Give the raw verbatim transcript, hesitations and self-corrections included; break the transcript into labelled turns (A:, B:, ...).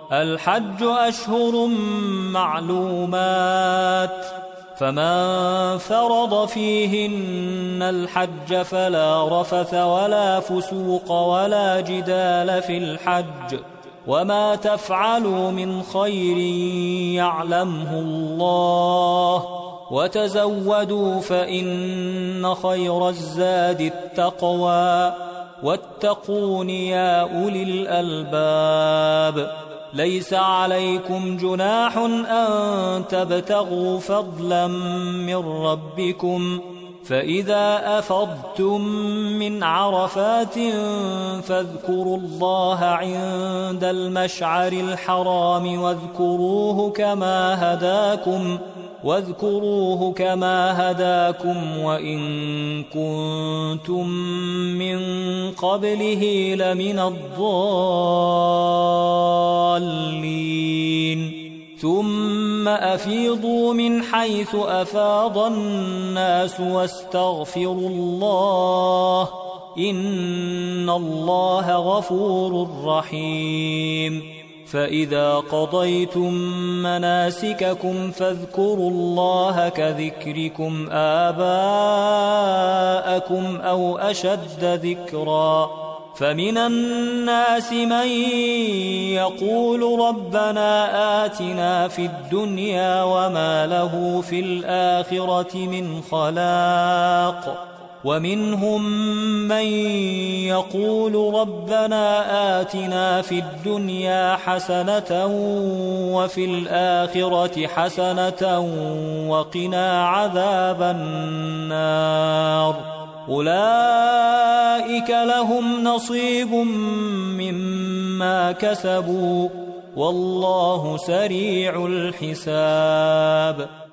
A: الحج أشهر معلومات، فمن فرض فيهن الحج فلا رفث ولا فسوق ولا جدال في الحج، وما تفعلوا من خير يعلمه الله، وتزودوا فإن خير الزاد التقوى، واتقون يا أولي الألباب. ليس عليكم جناح أن تبتغوا فضلا من ربكم، فإذا أفضتم من عرفات فاذكروا الله عند المشعر الحرام واذكروه كما هداكم واذكروه كما هداكم وإن كنتم من قبله لمن الضالين. ثم أفيضوا من حيث أفاض الناس واستغفروا الله، إن الله غفور رحيم. فإذا قضيتم مناسككم فاذكروا الله كذكركم آباءكم أو أشد ذكرا. فمن الناس من يقول ربنا آتنا في الدنيا وما له في الآخرة من خلاق، ومنهم من يقول ربنا آتنا في الدنيا حسنة وفي الآخرة حسنة وقنا عذاب النار. أولئك لهم نصيب مما كسبوا والله سريع الحساب.